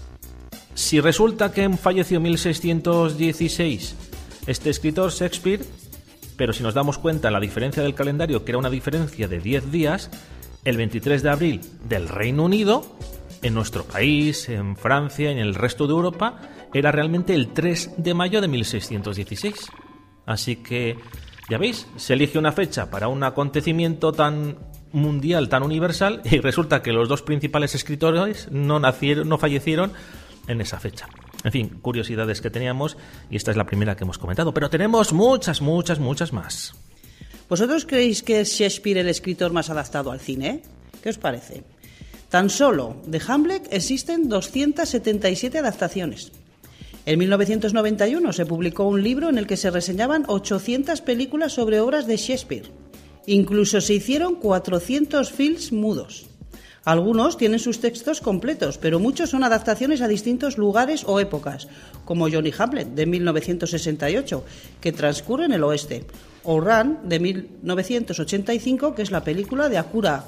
Si resulta que falleció en 1616 este escritor Shakespeare, pero si nos damos cuenta la diferencia del calendario, que era una diferencia de 10 días, el 23 de abril del Reino Unido, en nuestro país, en Francia, en el resto de Europa, era realmente el 3 de mayo de 1616. Así que, ya veis, se elige una fecha para un acontecimiento tan mundial, tan universal, y resulta que los dos principales escritores no fallecieron en esa fecha. En fin, curiosidades que teníamos, y esta es la primera que hemos comentado, pero tenemos muchas más. ¿Vosotros creéis que es Shakespeare el escritor más adaptado al cine? ¿Qué os parece? Tan solo de Hamlet existen 277 adaptaciones. En 1991 se publicó un libro en el que se reseñaban 800 películas sobre obras de Shakespeare. Incluso se hicieron 400 films mudos. Algunos tienen sus textos completos, pero muchos son adaptaciones a distintos lugares o épocas, como Johnny Hamlet, de 1968, que transcurre en el oeste, o Ran, de 1985, que es la película de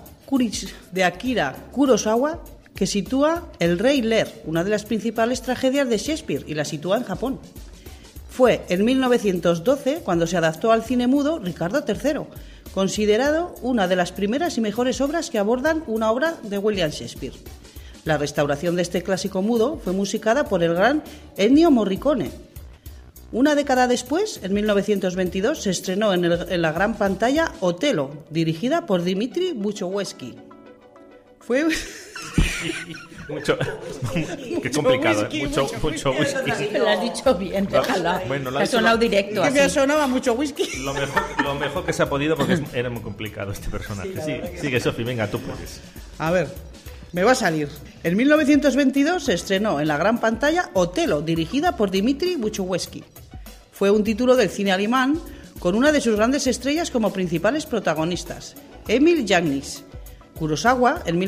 Akira Kurosawa, que sitúa El Rey Lear, una de las principales tragedias de Shakespeare, y la sitúa en Japón. Fue en 1912 cuando se adaptó al cine mudo Ricardo III, considerado una de las primeras y mejores obras que abordan una obra de William Shakespeare. La restauración de este clásico mudo fue musicada por el gran Ennio Morricone. Una década después, en 1922, se estrenó en la gran pantalla Otelo, dirigida por Dmitri Buchovsky. Mucho, qué complicado, mucho whisky. Lo has dicho bien, déjalo. Bueno, ha sonado directo. Es que me sonaba mucho whisky. Lo mejor que se ha podido porque era muy complicado este personaje. Sigue, Sofi, venga, tú puedes. A ver, me va a salir. En 1922 se estrenó en la gran pantalla Otelo, dirigida por Dmitri Buchowski. Fue un título del cine alemán con una de sus grandes estrellas como principales protagonistas, Emil Jagnis. Kurosawa, en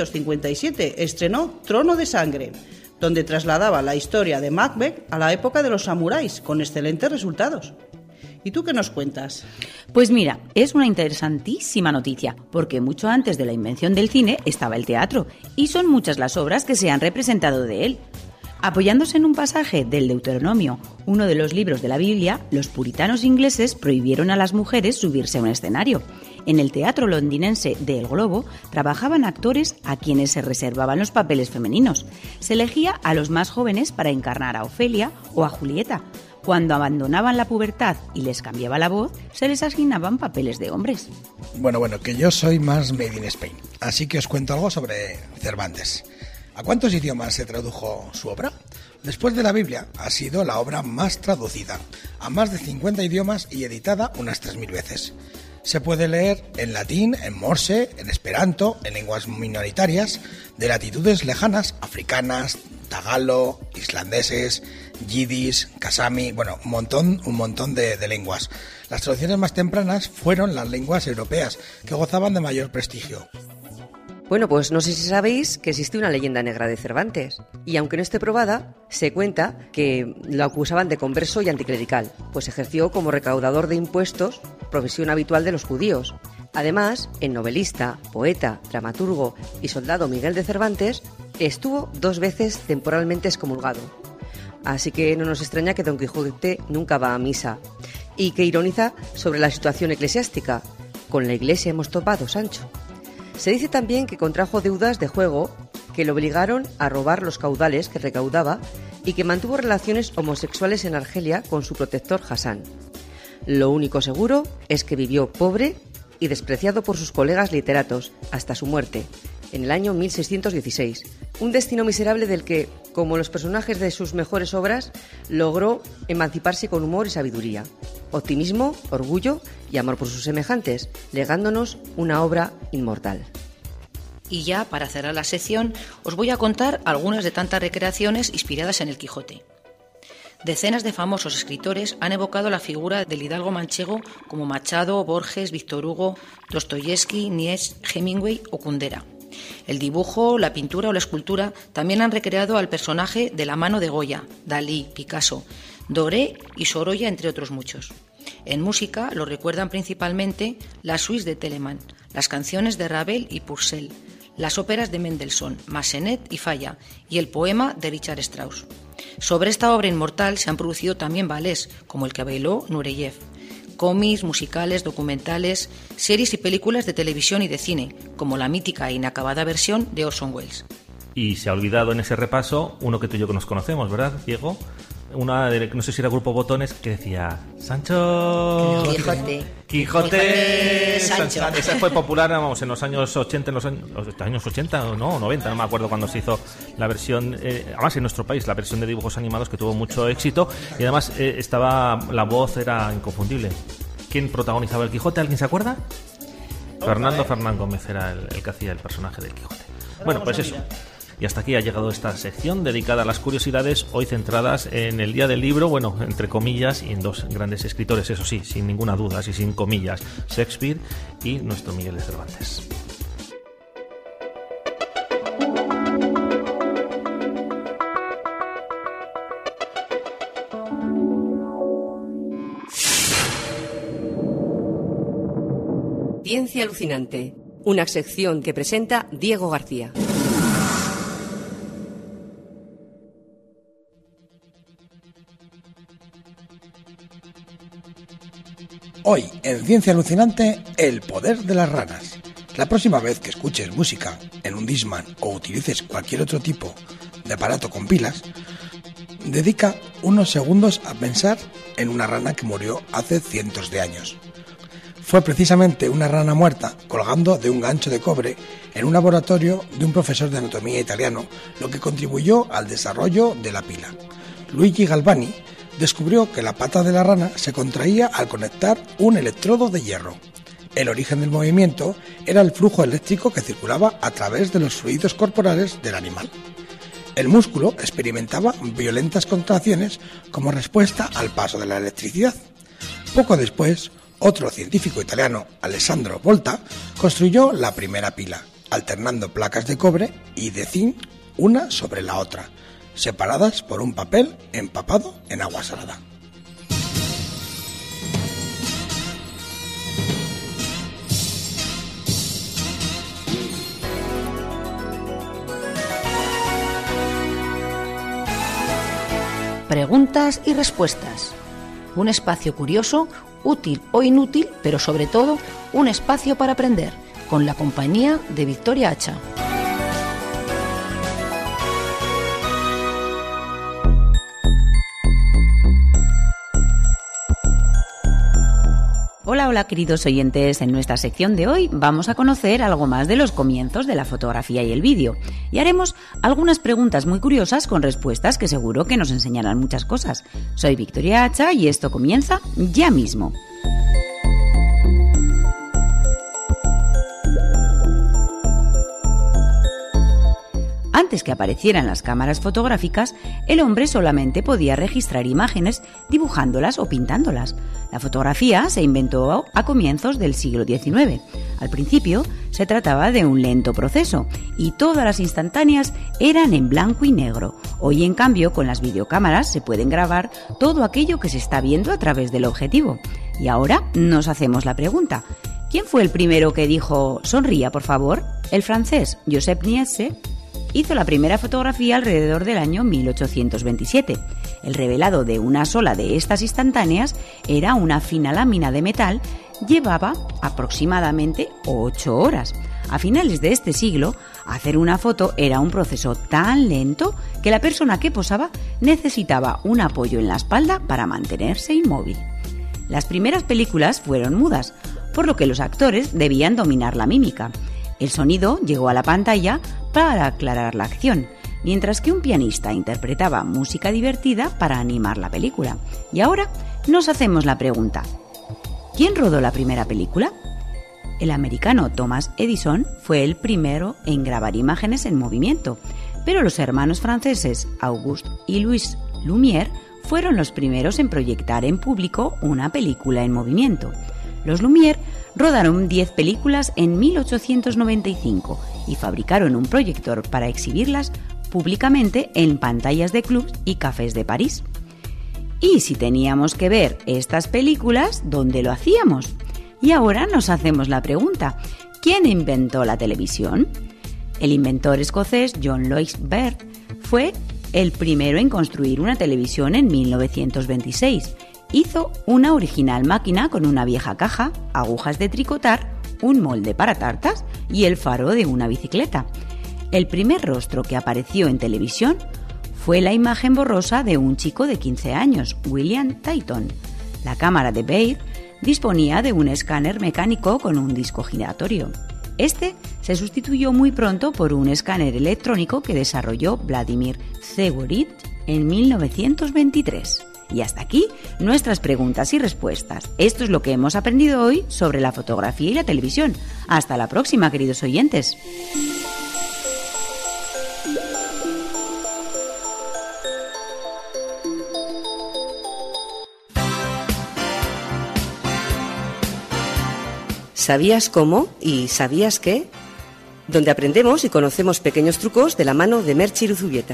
1957, estrenó Trono de Sangre, donde trasladaba la historia de Macbeth a la época de los samuráis, con excelentes resultados. ¿Y tú qué nos cuentas? Pues mira, es una interesantísima noticia, porque mucho antes de la invención del cine estaba el teatro, y son muchas las obras que se han representado de él. Apoyándose en un pasaje del Deuteronomio, uno de los libros de la Biblia, los puritanos ingleses prohibieron a las mujeres subirse a un escenario. En el teatro londinense de El Globo trabajaban actores a quienes se reservaban los papeles femeninos. Se elegía a los más jóvenes para encarnar a Ofelia o a Julieta. Cuando abandonaban la pubertad y les cambiaba la voz, se les asignaban papeles de hombres. Bueno, que yo soy más made in Spain, así que os cuento algo sobre Cervantes. ¿A cuántos idiomas se tradujo su obra? Después de la Biblia, ha sido la obra más traducida, a más de 50 idiomas y editada unas 3.000 veces. Se puede leer en latín, en morse, en esperanto, en lenguas minoritarias, de latitudes lejanas, africanas, tagalo, islandeses, yiddish, kasami, un montón de lenguas. Las traducciones más tempranas fueron las lenguas europeas, que gozaban de mayor prestigio. Bueno, pues no sé si sabéis que existe una leyenda negra de Cervantes. Y aunque no esté probada, se cuenta que lo acusaban de converso y anticlerical, pues ejerció como recaudador de impuestos, profesión habitual de los judíos. Además, el novelista, poeta, dramaturgo y soldado Miguel de Cervantes estuvo 2 veces temporalmente excomulgado. Así que no nos extraña que Don Quijote nunca va a misa. Y que ironiza sobre la situación eclesiástica. Con la iglesia hemos topado, Sancho. Se dice también que contrajo deudas de juego que le obligaron a robar los caudales que recaudaba y que mantuvo relaciones homosexuales en Argelia con su protector Hassan. Lo único seguro es que vivió pobre y despreciado por sus colegas literatos hasta su muerte, en el año 1616. Un destino miserable del que, como los personajes de sus mejores obras, logró emanciparse con humor y sabiduría, optimismo, orgullo y amor por sus semejantes, legándonos una obra inmortal. Y ya, para cerrar la sección, os voy a contar algunas de tantas recreaciones inspiradas en el Quijote. Decenas de famosos escritores han evocado la figura del hidalgo manchego como Machado, Borges, Víctor Hugo, Dostoyevsky, Nietzsche, Hemingway o Kundera. El dibujo, la pintura o la escultura también han recreado al personaje de la mano de Goya, Dalí, Picasso, Doré y Sorolla, entre otros muchos. En música lo recuerdan principalmente las suites de Telemann, las canciones de Ravel y Purcell, las óperas de Mendelssohn, Massenet y Falla y el poema de Richard Strauss. Sobre esta obra inmortal se han producido también ballets, como el que bailó Nureyev, cómics, musicales, documentales, series y películas de televisión y de cine, como la mítica e inacabada versión de Orson Welles. Y se ha olvidado en ese repaso uno que tú y yo nos conocemos, ¿verdad, Diego? Una de, no sé si era Grupo Botones, que decía Sancho Quijote Sancho. Esa fue popular, vamos, en los años 80, los años 80 o no, 90, no me acuerdo cuando se hizo la versión, además en nuestro país, la versión de dibujos animados, que tuvo mucho éxito, y además la voz era inconfundible. ¿Quién protagonizaba el Quijote? ¿Alguien se acuerda? Fernando Gómez era el que hacía el personaje del Quijote. Bueno, pues eso. Y hasta aquí ha llegado esta sección dedicada a las curiosidades, hoy centradas en el Día del Libro, bueno, entre comillas, y en 2 grandes escritores, eso sí, sin ninguna duda, y sin comillas, Shakespeare y nuestro Miguel de Cervantes. Ciencia alucinante, una sección que presenta Diego García. Hoy, en Ciencia Alucinante, el poder de las ranas. La próxima vez que escuches música en un Discman o utilices cualquier otro tipo de aparato con pilas, dedica unos segundos a pensar en una rana que murió hace cientos de años. fue precisamente una rana muerta colgando de un gancho de cobre en un laboratorio de un profesor de anatomía italiano, lo que contribuyó al desarrollo de la pila. Luigi Galvani descubrió que la pata de la rana se contraía al conectar un electrodo de hierro. El origen del movimiento era el flujo eléctrico que circulaba a través de los fluidos corporales del animal. El músculo experimentaba violentas contracciones como respuesta al paso de la electricidad. Poco después, otro científico italiano, Alessandro Volta, construyó la primera pila, alternando placas de cobre y de zinc una sobre la otra, separadas por un papel empapado en agua salada. Preguntas y respuestas. Un espacio curioso, útil o inútil, pero sobre todo un espacio para aprender, con la compañía de Victoria Hacha. Hola queridos oyentes, en nuestra sección de hoy vamos a conocer algo más de los comienzos de la fotografía y el vídeo y haremos algunas preguntas muy curiosas con respuestas que seguro que nos enseñarán muchas cosas. Soy Victoria Hacha y esto comienza ya mismo. Antes que aparecieran las cámaras fotográficas, el hombre solamente podía registrar imágenes dibujándolas o pintándolas. La fotografía se inventó a comienzos del siglo XIX. Al principio se trataba de un lento proceso y todas las instantáneas eran en blanco y negro. Hoy, en cambio, con las videocámaras se pueden grabar todo aquello que se está viendo a través del objetivo. Y ahora nos hacemos la pregunta: ¿quién fue el primero que dijo «sonría, por favor»? El francés Joseph Niepce hizo la primera fotografía alrededor del año 1827. El revelado de una sola de estas instantáneas era una fina lámina de metal, llevaba aproximadamente 8 horas. A finales de este siglo, hacer una foto era un proceso tan lento que la persona que posaba necesitaba un apoyo en la espalda para mantenerse inmóvil. Las primeras películas fueron mudas, por lo que los actores debían dominar la mímica. El sonido llegó a la pantalla para aclarar la acción, mientras que un pianista interpretaba música divertida para animar la película. Y ahora nos hacemos la pregunta: ¿quién rodó la primera película? El americano Thomas Edison fue el primero en grabar imágenes en movimiento, pero los hermanos franceses Auguste y Louis Lumière fueron los primeros en proyectar en público una película en movimiento. Los Lumière rodaron 10 películas en 1895 y fabricaron un proyector para exhibirlas públicamente en pantallas de clubs y cafés de París. Y si teníamos que ver estas películas, ¿dónde lo hacíamos? Y ahora nos hacemos la pregunta: ¿quién inventó la televisión? El inventor escocés John Lois Baird fue el primero en construir una televisión en 1926. Hizo una original máquina con una vieja caja, agujas de tricotar, un molde para tartas y el faro de una bicicleta. El primer rostro que apareció en televisión fue la imagen borrosa de un chico de 15 años, William Tayton. La cámara de Baird disponía de un escáner mecánico con un disco giratorio. Este se sustituyó muy pronto por un escáner electrónico que desarrolló Vladimir Zhevurov en 1923. Y hasta aquí nuestras preguntas y respuestas. Esto es lo que hemos aprendido hoy sobre la fotografía y la televisión. Hasta la próxima, queridos oyentes. ¿Sabías cómo y sabías qué? Donde aprendemos y conocemos pequeños trucos de la mano de Merche Iruzubieta.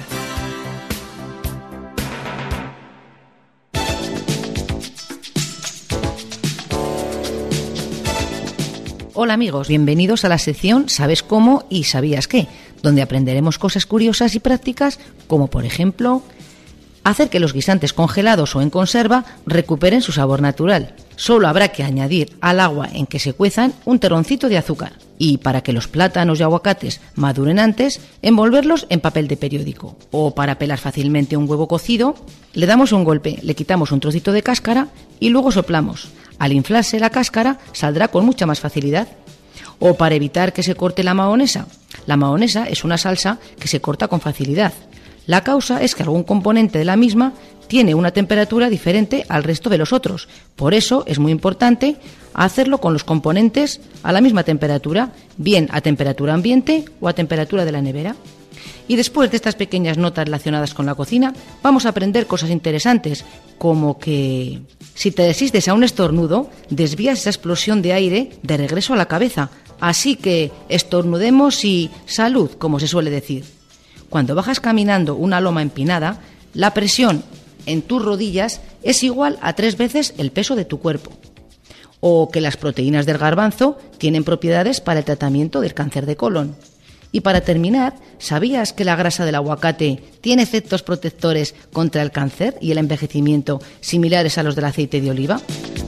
Hola amigos, bienvenidos a la sección ¿Sabes cómo y sabías qué?, donde aprenderemos cosas curiosas y prácticas como, por ejemplo, hacer que los guisantes congelados o en conserva recuperen su sabor natural. Solo habrá que añadir al agua en que se cuezan un terroncito de azúcar y, para que los plátanos y aguacates maduren antes, envolverlos en papel de periódico. O para pelar fácilmente un huevo cocido, le damos un golpe, le quitamos un trocito de cáscara y luego soplamos. Al inflarse la cáscara saldrá con mucha más facilidad. O para evitar que se corte la mahonesa. La mahonesa es una salsa que se corta con facilidad. La causa es que algún componente de la misma tiene una temperatura diferente al resto de los otros. Por eso es muy importante hacerlo con los componentes a la misma temperatura, bien a temperatura ambiente o a temperatura de la nevera. Y después de estas pequeñas notas relacionadas con la cocina, vamos a aprender cosas interesantes, como que si te resistes a un estornudo, desvías esa explosión de aire de regreso a la cabeza. Así que estornudemos y salud, como se suele decir. Cuando bajas caminando una loma empinada, la presión en tus rodillas es igual a 3 veces el peso de tu cuerpo. O que las proteínas del garbanzo tienen propiedades para el tratamiento del cáncer de colon. Y para terminar, ¿sabías que la grasa del aguacate tiene efectos protectores contra el cáncer y el envejecimiento similares a los del aceite de oliva?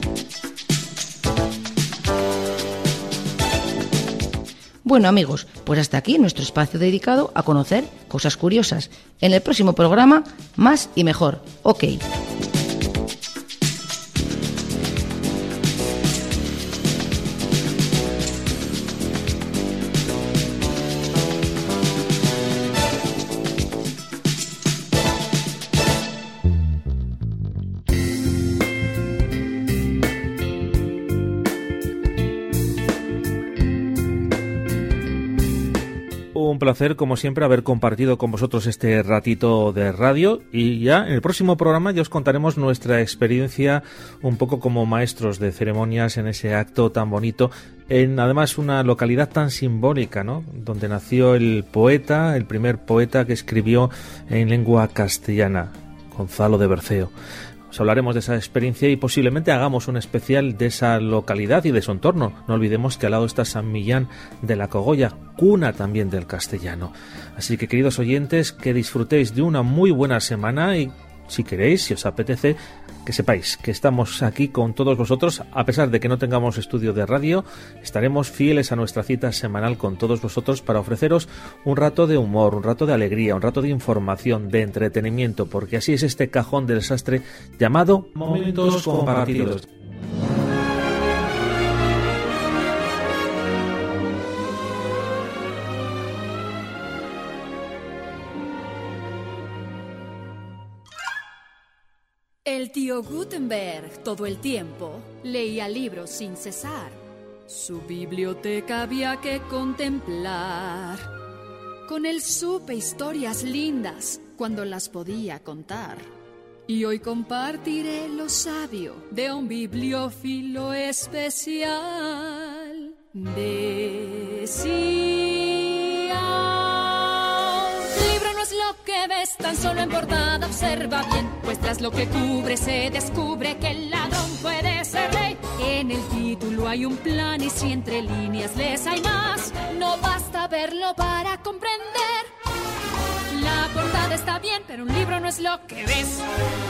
Bueno, amigos, pues hasta aquí nuestro espacio dedicado a conocer cosas curiosas. En el próximo programa, más y mejor. Ok. Un placer, como siempre, haber compartido con vosotros este ratito de radio, y ya en el próximo programa ya os contaremos nuestra experiencia un poco como maestros de ceremonias en ese acto tan bonito, en además una localidad tan simbólica, ¿no?, donde nació el poeta, el primer poeta que escribió en lengua castellana, Gonzalo de Berceo. Os hablaremos de esa experiencia y posiblemente hagamos un especial de esa localidad y de su entorno. No olvidemos que al lado está San Millán de la Cogolla, cuna también del castellano. Así que, queridos oyentes, que disfrutéis de una muy buena semana y, si queréis, si os apetece, que sepáis que estamos aquí con todos vosotros. A pesar de que no tengamos estudio de radio, estaremos fieles a nuestra cita semanal con todos vosotros para ofreceros un rato de humor, un rato de alegría, un rato de información, de entretenimiento, porque así es este cajón del sastre llamado Momentos Compartidos. El tío Gutenberg todo el tiempo leía libros sin cesar. Su biblioteca había que contemplar. Con él supe historias lindas cuando las podía contar. Y hoy compartiré lo sabio de un bibliófilo especial. Lo que ves tan solo en portada, observa bien, pues tras lo que cubre se descubre que el ladrón puede ser rey. En el título hay un plan y si entre líneas lees hay más, no basta verlo para comprender. La portada está bien, pero un libro no es lo que ves.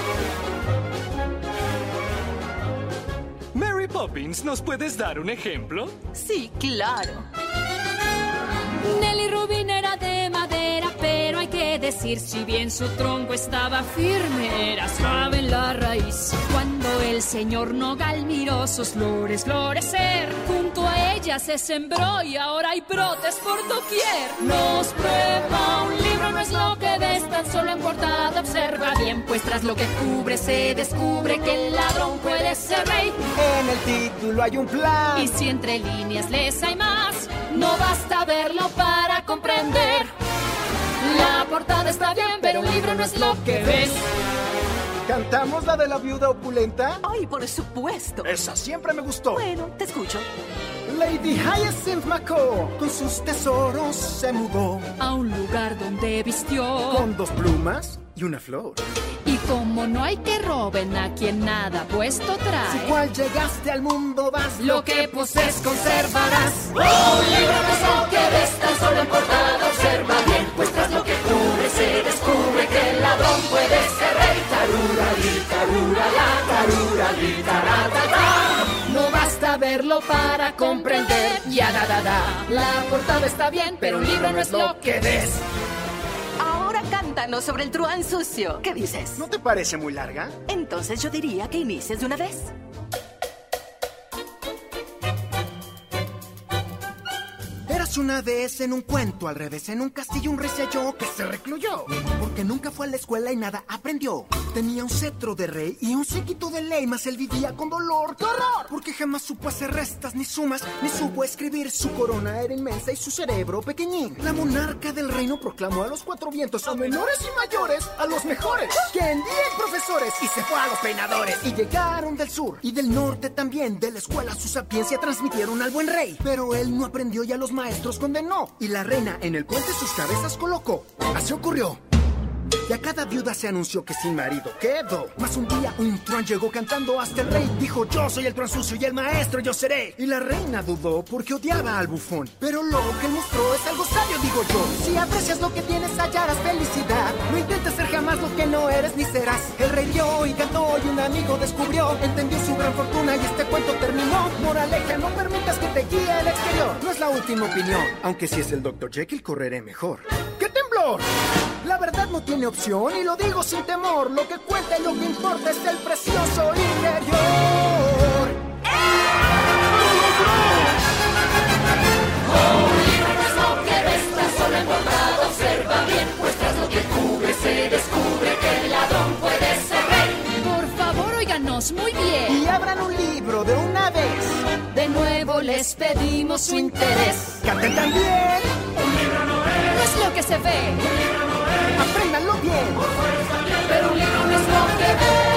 Mary Poppins, ¿nos puedes dar un ejemplo? Sí, claro. Nelly Rubin era de madera, pero hay que decir, si bien su tronco estaba firme, era suave en la raíz. Cuando el señor Nogal miró sus flores florecer, junto a ella se sembró y ahora hay brotes por doquier. Nos prueba, un libro no es lo que ves tan solo en portada, observa bien, pues tras lo que cubre se descubre que el ladrón puede ser rey. En el título hay un plan y si entre líneas lees hay más, no basta verlo para comprender. La portada está bien, pero un libro no es lo que ves. ¿Cantamos la de la viuda opulenta? ¡Ay, por supuesto! Esa siempre me gustó. Bueno, te escucho. Lady Hyacinth McCall con sus tesoros se mudó a un lugar donde vistió con 2 plumas y una flor. Y como no hay que roben a quien nada puesto trae, si cual llegaste al mundo vas, lo que posees conservarás. ¡Oh, un libro no es lo que ves tan solo en portada, observa bien, pues tras lo que cubre se descubre que el ladrón puede ser rey. Tarurali, tarurala, tarurali, taratata. No basta verlo para comprender, ya da da da. La portada está bien, pero un libro no es lo que ves. Ahora cántanos sobre el truán sucio. ¿Qué dices? ¿No te parece muy larga? Entonces yo diría que inicies de una vez. Érase una vez en un cuento al revés, en un castillo un rey se halló que se recluyó, porque nunca fue a la escuela y nada aprendió. Tenía un cetro de rey y un séquito de ley, mas él vivía con dolor. ¡Qué horror! Porque jamás supo hacer restas ni sumas, ni supo escribir. Su corona era inmensa y su cerebro pequeñín. La monarca del reino proclamó a los 4 vientos, a menores y mayores, a los mejores, que en 10 profesores, y se fue a los peinadores. Y llegaron del sur y del norte también, de la escuela su sapiencia transmitieron al buen rey. Pero él no aprendió y a los maestros condenó, y la reina en el puente sus cabezas colocó. Así ocurrió. Y a cada viuda se anunció que sin marido quedó. Mas un día un truán llegó cantando hasta el rey. Dijo: yo soy el truán sucio y el maestro yo seré. Y la reina dudó porque odiaba al bufón, pero lo que él mostró es algo sabio, digo yo. Si aprecias lo que tienes hallarás felicidad. No intentes ser jamás lo que no eres ni serás. El rey vio y cantó y un amigo descubrió. Entendió su gran fortuna y este cuento terminó. Moraleja, no permitas que te guíe el exterior. No es la última opinión, aunque si es el Dr. Jekyll correré mejor. ¡Qué temblor! La verdad no tiene opción y lo digo sin temor. Lo que cuenta y lo que importa es el precioso interior. Un libro no es lo que ves, tan solo en portada observa bien, pues tras lo que cubre se descubre que el ladrón puede ser rey. Por favor, óiganos muy bien. Y abran un libro de una vez. De nuevo les pedimos su interés. Canten también. Un libro no No es lo que se ve. Un libro no es. Apréndanlo bien. Pero un libro no es lo que ves.